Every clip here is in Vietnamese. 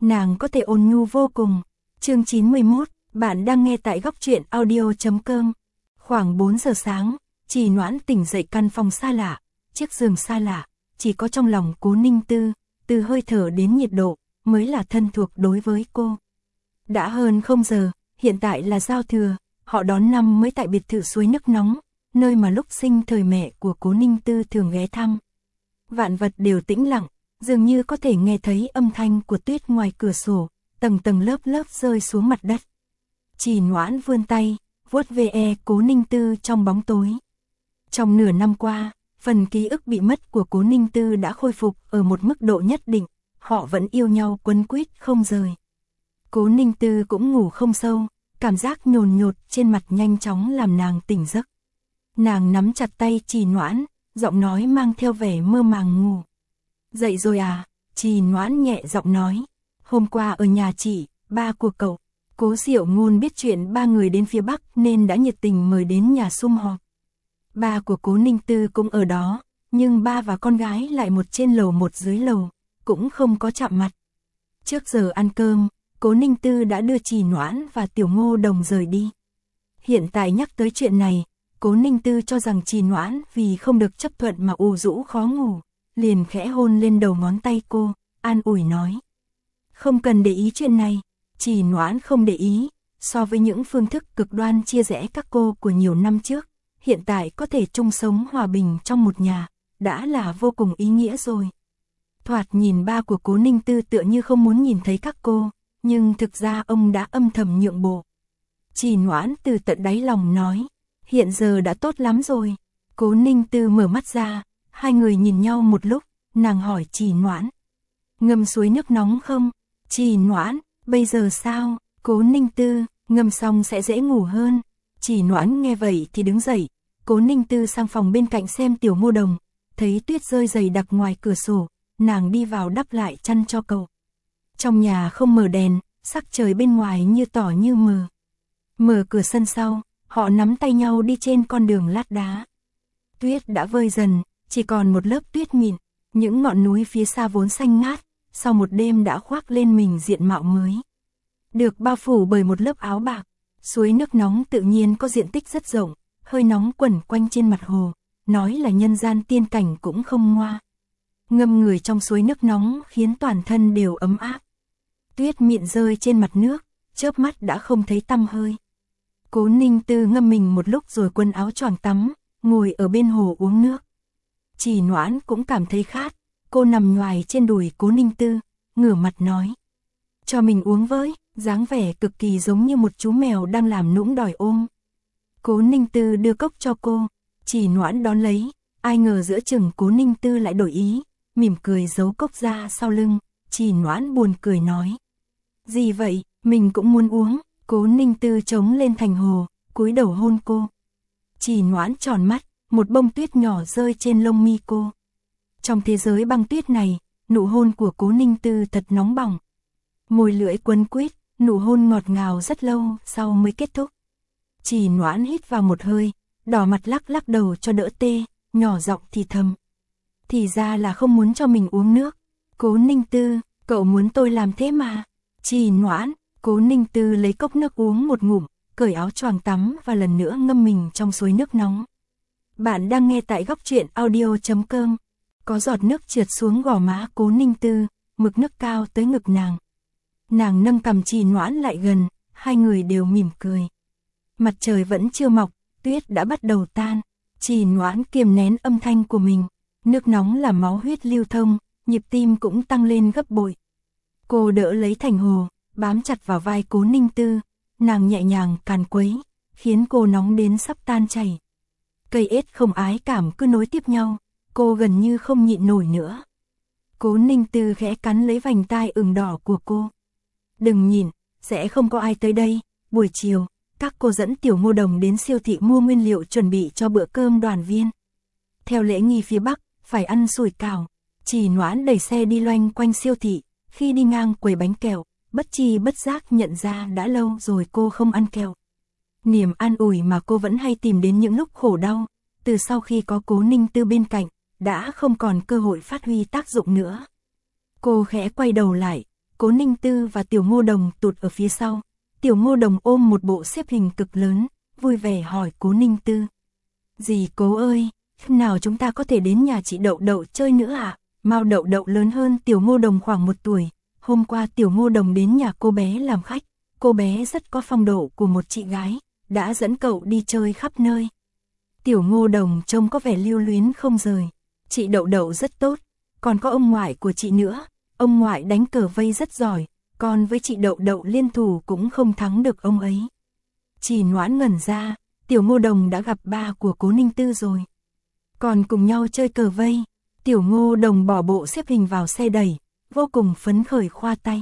nàng có thể ôn nhu vô cùng. Chương 91, bạn đang nghe tại góc truyện audio.com. Khoảng 4 giờ sáng, Trì Noãn tỉnh dậy căn phòng xa lạ, chiếc giường xa lạ, chỉ có trong lòng Cố Ninh Tư, từ hơi thở đến nhiệt độ, mới là thân thuộc đối với cô. Đã hơn 0 giờ, hiện tại là giao thừa, họ đón năm mới tại biệt thự suối nước nóng, nơi mà lúc sinh thời mẹ của Cố Ninh Tư thường ghé thăm. Vạn vật đều tĩnh lặng, dường như có thể nghe thấy âm thanh của tuyết ngoài cửa sổ, tầng tầng lớp lớp rơi xuống mặt đất. Trì Noãn vươn tay, vuốt ve Cố Ninh Tư trong bóng tối. Trong nửa năm qua, phần ký ức bị mất của Cố Ninh Tư đã khôi phục ở một mức độ nhất định, họ vẫn yêu nhau quấn quýt không rời. Cố Ninh Tư cũng ngủ không sâu, cảm giác nhồn nhột trên mặt nhanh chóng làm nàng tỉnh giấc. Nàng nắm chặt tay Trì Noãn, giọng nói mang theo vẻ mơ màng ngủ. Dậy rồi à? Trì Noãn nhẹ giọng nói. Hôm qua ở nhà chị, ba của cậu, Cố Diệu Ngôn biết chuyện ba người đến phía Bắc nên đã nhiệt tình mời đến nhà sum họp. Ba của Cố Ninh Tư cũng ở đó, nhưng ba và con gái lại một trên lầu một dưới lầu, cũng không có chạm mặt. Trước giờ ăn cơm, Cố Ninh Tư đã đưa Trì Noãn và Tiểu Ngô Đồng rời đi. Hiện tại nhắc tới chuyện này, Cố Ninh Tư cho rằng Trì Noãn vì không được chấp thuận mà u rũ khó ngủ, liền khẽ hôn lên đầu ngón tay cô, an ủi nói. Không cần để ý chuyện này. Trì Noãn không để ý, so với những phương thức cực đoan chia rẽ các cô của nhiều năm trước, hiện tại có thể chung sống hòa bình trong một nhà, đã là vô cùng ý nghĩa rồi. Thoạt nhìn ba của Cố Ninh Tư tựa như không muốn nhìn thấy các cô, nhưng thực ra ông đã âm thầm nhượng bộ. Trì Noãn từ tận đáy lòng nói, hiện giờ đã tốt lắm rồi. Cố Ninh Tư mở mắt ra, hai người nhìn nhau một lúc, nàng hỏi Trì Noãn. Ngâm suối nước nóng không? Trì Noãn, bây giờ sao? Cố Ninh Tư, ngâm xong sẽ dễ ngủ hơn. Trì Noãn nghe vậy thì đứng dậy, Cố Ninh Tư sang phòng bên cạnh xem Tiểu Ngô Đồng, thấy tuyết rơi dày đặc ngoài cửa sổ, nàng đi vào đắp lại chăn cho cậu. Trong nhà không mở đèn, sắc trời bên ngoài như tỏ như mờ. Mở cửa sân sau, họ nắm tay nhau đi trên con đường lát đá. Tuyết đã vơi dần, chỉ còn một lớp tuyết mịn, những ngọn núi phía xa vốn xanh ngát, sau một đêm đã khoác lên mình diện mạo mới. Được bao phủ bởi một lớp áo bạc, suối nước nóng tự nhiên có diện tích rất rộng, hơi nóng quẩn quanh trên mặt hồ, nói là nhân gian tiên cảnh cũng không ngoa. Ngâm người trong suối nước nóng khiến toàn thân đều ấm áp. Tuyết mịn rơi trên mặt nước, chớp mắt đã không thấy tăm hơi. Cố Ninh Tư ngâm mình một lúc rồi quần áo choàng tắm, ngồi ở bên hồ uống nước. Trì Noãn cũng cảm thấy khát, cô nằm nhoài trên đùi Cố Ninh Tư, ngửa mặt nói. Cho mình uống với, dáng vẻ cực kỳ giống như một chú mèo đang làm nũng đòi ôm. Cố Ninh Tư đưa cốc cho cô, Trì Noãn đón lấy, ai ngờ giữa chừng Cố Ninh Tư lại đổi ý, mỉm cười giấu cốc ra sau lưng, Trì Noãn buồn cười nói. Gì vậy, mình cũng muốn uống. Cố Ninh Tư trống lên thành hồ, cúi đầu hôn cô. Trì Noãn tròn mắt, một bông tuyết nhỏ rơi trên lông mi cô. Trong thế giới băng tuyết này, nụ hôn của Cố Ninh Tư thật nóng bỏng. Môi lưỡi quấn quýt, nụ hôn ngọt ngào rất lâu sau mới kết thúc. Trì Noãn hít vào một hơi, đỏ mặt lắc lắc đầu cho đỡ tê, nhỏ giọng thì thầm. Thì ra là không muốn cho mình uống nước. Cố Ninh Tư, cậu muốn tôi làm thế mà. Trì Noãn. Cố Ninh Tư lấy cốc nước uống một ngụm, cởi áo choàng tắm và lần nữa ngâm mình trong suối nước nóng. Bạn đang nghe tại góc truyện audio.com. Có giọt nước trượt xuống gò má Cố Ninh Tư, mực nước cao tới ngực nàng. Nàng nâng cằm Trì Noãn lại gần, hai người đều mỉm cười. Mặt trời vẫn chưa mọc, tuyết đã bắt đầu tan. Trì Noãn kiềm nén âm thanh của mình, nước nóng làm máu huyết lưu thông, nhịp tim cũng tăng lên gấp bội. Cô đỡ lấy thành hồ, bám chặt vào vai Cố Ninh Tư, nàng nhẹ nhàng càn quấy, khiến cô nóng đến sắp tan chảy. Cây ết không ái cảm cứ nối tiếp nhau, cô gần như không nhịn nổi nữa. Cố Ninh Tư khẽ cắn lấy vành tai ửng đỏ của cô. Đừng nhìn, sẽ không có ai tới đây. Buổi chiều, các cô dẫn Tiểu Ngô Đồng đến siêu thị mua nguyên liệu chuẩn bị cho bữa cơm đoàn viên. Theo lễ nghi phía Bắc, phải ăn sủi cảo. Trì Noãn đẩy xe đi loanh quanh siêu thị, khi đi ngang quầy bánh kẹo, bất tri bất giác nhận ra đã lâu rồi cô không ăn kẹo. Niềm an ủi mà cô vẫn hay tìm đến những lúc khổ đau, từ sau khi có Cố Ninh Tư bên cạnh, đã không còn cơ hội phát huy tác dụng nữa. Cô khẽ quay đầu lại, Cố Ninh Tư và Tiểu Ngô Đồng tụt ở phía sau. Tiểu Ngô Đồng ôm một bộ xếp hình cực lớn, vui vẻ hỏi Cố Ninh Tư. Dì Cố ơi, khi nào chúng ta có thể đến nhà chị Đậu Đậu chơi nữa ạ? Mao Đậu Đậu lớn hơn Tiểu Ngô Đồng khoảng 1 tuổi. Hôm qua Tiểu Ngô Đồng đến nhà cô bé làm khách. Cô bé rất có phong độ của một chị gái, đã dẫn cậu đi chơi khắp nơi. Tiểu Ngô Đồng trông có vẻ lưu luyến không rời. Chị Đậu Đậu rất tốt, còn có ông ngoại của chị nữa. Ông ngoại đánh cờ vây rất giỏi, còn với chị Đậu Đậu liên thủ cũng không thắng được ông ấy. Chỉ Noãn ngẩn ra, Tiểu Ngô Đồng đã gặp ba của Cố Ninh Tư rồi. Còn cùng nhau chơi cờ vây. Tiểu Ngô Đồng bỏ bộ xếp hình vào xe đẩy, vô cùng phấn khởi khoa tay.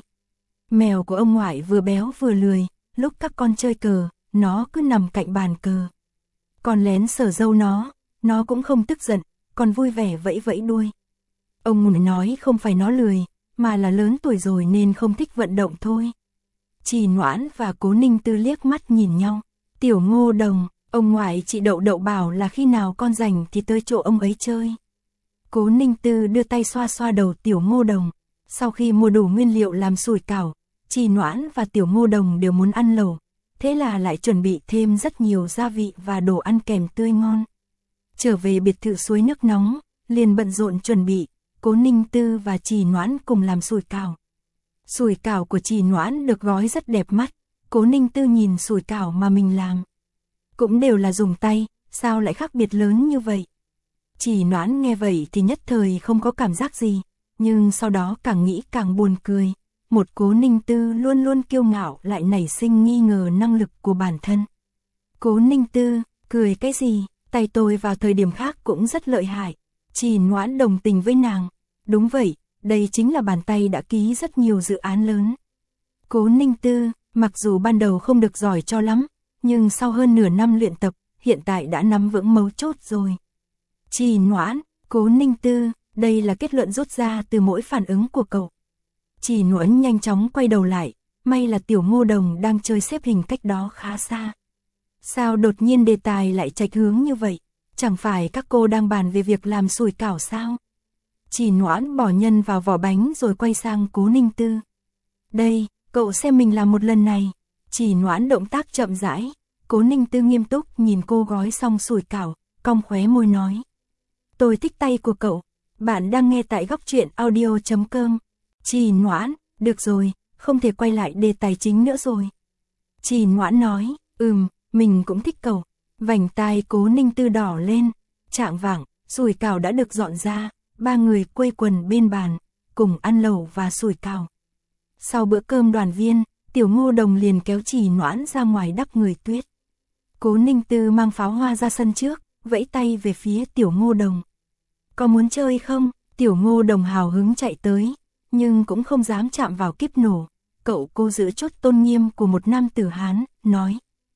Mèo của ông ngoại vừa béo vừa lười, lúc các con chơi cờ, nó cứ nằm cạnh bàn cờ. Còn lén sờ râu nó cũng không tức giận, còn vui vẻ vẫy vẫy đuôi. Ông ngoại nói không phải nó lười, mà là lớn tuổi rồi nên không thích vận động thôi. Chỉ Noãn và Cố Ninh Tư liếc mắt nhìn nhau. Tiểu Ngô Đồng, ông ngoại chị Đậu Đậu bảo là khi nào con rảnh thì tới chỗ ông ấy chơi. Cố Ninh Tư đưa tay xoa xoa đầu Tiểu Ngô Đồng. Sau khi mua đủ nguyên liệu làm sủi cảo, Chỉ Noãn và Tiểu Ngô Đồng đều muốn ăn lẩu, thế là lại chuẩn bị thêm rất nhiều gia vị và đồ ăn kèm tươi ngon. Trở về biệt thự suối nước nóng, liền bận rộn chuẩn bị, Cố Ninh Tư và Chỉ Noãn cùng làm sủi cảo. Sủi cảo của Chỉ Noãn được gói rất đẹp mắt, Cố Ninh Tư nhìn sủi cảo mà mình làm. Cũng đều là dùng tay, sao lại khác biệt lớn như vậy? Chỉ Noãn nghe vậy thì nhất thời không có cảm giác gì, nhưng sau đó càng nghĩ càng buồn cười. Một Cố Ninh Tư luôn luôn kiêu ngạo lại nảy sinh nghi ngờ năng lực của bản thân. Cố Ninh Tư, cười cái gì, tay tôi vào thời điểm khác cũng rất lợi hại. Chỉ Noãn đồng tình với nàng. Đúng vậy, đây chính là bàn tay đã ký rất nhiều dự án lớn. Cố Ninh Tư, mặc dù ban đầu không được giỏi cho lắm, nhưng sau hơn nửa năm luyện tập, hiện tại đã nắm vững mấu chốt rồi. Chỉ Noãn, Cố Ninh Tư, đây là kết luận rút ra từ mỗi phản ứng của cậu. Chỉ Noãn nhanh chóng quay đầu lại, may là Tiểu Ngô Đồng đang chơi xếp hình cách đó khá xa. Sao đột nhiên đề tài lại chệch hướng như vậy? Chẳng phải các cô đang bàn về việc làm sủi cảo sao? Chỉ Noãn bỏ nhân vào vỏ bánh rồi quay sang Cố Ninh Tư. Đây, cậu xem mình làm một lần này. Chỉ Noãn động tác chậm rãi. Cố Ninh Tư nghiêm túc nhìn cô gói xong sủi cảo, cong khóe môi nói. Tôi thích tay của cậu. Bạn đang nghe tại góc truyện audio.com. Chỉ Noãn, được rồi, không thể quay lại đề tài chính nữa rồi. Chỉ Noãn nói, mình cũng thích cậu. Vành tai Cố Ninh Tư đỏ lên. Chạng vạng, sủi cảo đã được dọn ra, ba người quây quần bên bàn, cùng ăn lẩu và sủi cảo. Sau bữa cơm đoàn viên, Tiểu Ngô Đồng liền kéo Chỉ Noãn ra ngoài đắp người tuyết. Cố Ninh Tư mang pháo hoa ra sân trước, vẫy tay về phía Tiểu Ngô Đồng. Có muốn chơi không? Tiểu Ngô Đồng hào hứng chạy tới, nhưng cũng không dám chạm vào kíp nổ. Cậu cô giữ chốt tôn nghiêm của một nam tử Hán, nói.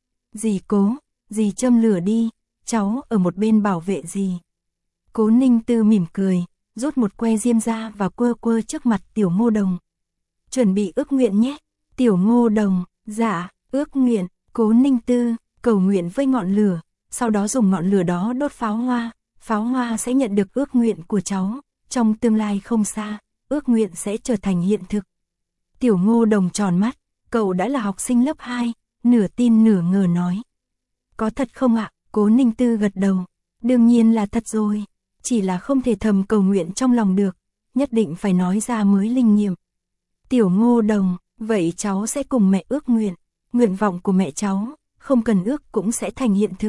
Dì Cố, dì châm lửa đi, cháu ở một bên bảo vệ dì. Cố Ninh Tư mỉm cười, rút một que diêm ra và quơ quơ trước mặt Tiểu Ngô Đồng. Chuẩn bị ước nguyện nhé. Tiểu Ngô Đồng, dạ, ước nguyện. Cố Ninh Tư, cầu nguyện với ngọn lửa, sau đó dùng ngọn lửa đó đốt pháo hoa sẽ nhận được ước nguyện của cháu, trong tương lai không xa, ước nguyện sẽ trở thành hiện thực. Tiểu Ngô Đồng tròn mắt, cậu đã là học sinh lớp 2, nửa tin nửa ngờ nói. Có thật không ạ? Cố Ninh Tư gật đầu, đương nhiên là thật rồi, chỉ là không thể thầm cầu nguyện trong lòng được, nhất định phải nói ra mới linh nghiệm. Tiểu Ngô Đồng, vậy cháu sẽ cùng mẹ ước nguyện, nguyện vọng của mẹ cháu, không cần ước cũng sẽ thành hiện thực.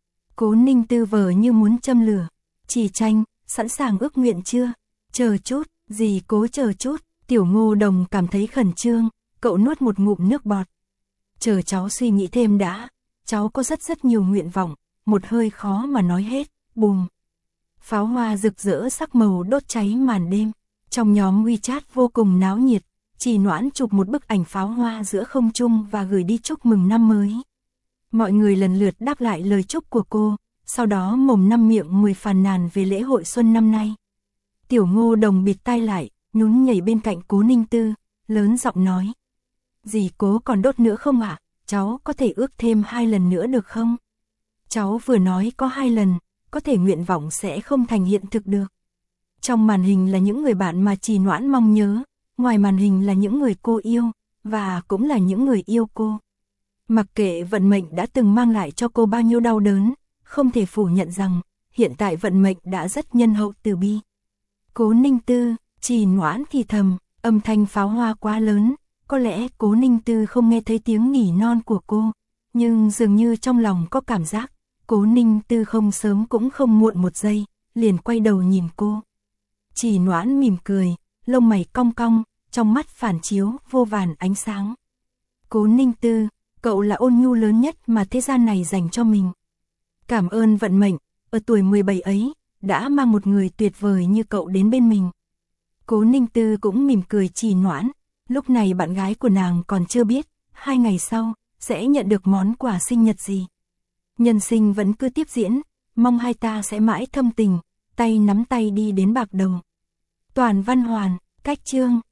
Cố Ninh Tư vờ như muốn châm lửa. Chỉ Tranh, sẵn sàng ước nguyện chưa? Chờ chút, dì Cố chờ chút. Tiểu Ngô Đồng cảm thấy khẩn trương, cậu nuốt một ngụm nước bọt. Chờ cháu suy nghĩ thêm đã, cháu có rất nhiều nguyện vọng, một hơi khó mà nói hết. Bùm. Pháo hoa rực rỡ sắc màu đốt cháy màn đêm. Trong nhóm WeChat vô cùng náo nhiệt, Chỉ Noãn chụp một bức ảnh pháo hoa giữa không trung và gửi đi chúc mừng năm mới. Mọi người lần lượt đáp lại lời chúc của cô, sau đó mồm năm miệng 10 phàn nàn về lễ hội xuân năm nay. Tiểu Ngô Đồng bịt tai lại, nhún nhảy bên cạnh Cố Ninh Tư, lớn giọng nói. Dì Cố còn đốt nữa không ạ? Cháu có thể ước thêm 2 lần nữa được không? Cháu vừa nói có 2 lần, có thể nguyện vọng sẽ không thành hiện thực được. Trong màn hình là những người bạn mà Chỉ Noãn mong nhớ, ngoài màn hình là những người cô yêu, và cũng là những người yêu cô. Mặc kệ vận mệnh đã từng mang lại cho cô bao nhiêu đau đớn, không thể phủ nhận rằng, hiện tại vận mệnh đã rất nhân hậu từ bi. Cố Ninh Tư, Trì Noãn thì thầm, âm thanh pháo hoa quá lớn, có lẽ Cố Ninh Tư không nghe thấy tiếng nỉ non của cô, nhưng dường như trong lòng có cảm giác, Cố Ninh Tư không sớm cũng không muộn một giây, liền quay đầu nhìn cô. Trì Noãn mỉm cười, lông mày cong cong, trong mắt phản chiếu vô vàn ánh sáng. Cố Ninh Tư, cậu là ôn nhu lớn nhất mà thế gian này dành cho mình. Cảm ơn vận mệnh, ở tuổi 17 ấy, đã mang một người tuyệt vời như cậu đến bên mình. Cố Ninh Tư cũng mỉm cười Trì Noãn, lúc này bạn gái của nàng còn chưa biết, 2 ngày sau, sẽ nhận được món quà sinh nhật gì. Nhân sinh vẫn cứ tiếp diễn, mong hai ta sẽ mãi thâm tình, tay nắm tay đi đến bạc đầu. Toàn Văn Hoàn, cách chương.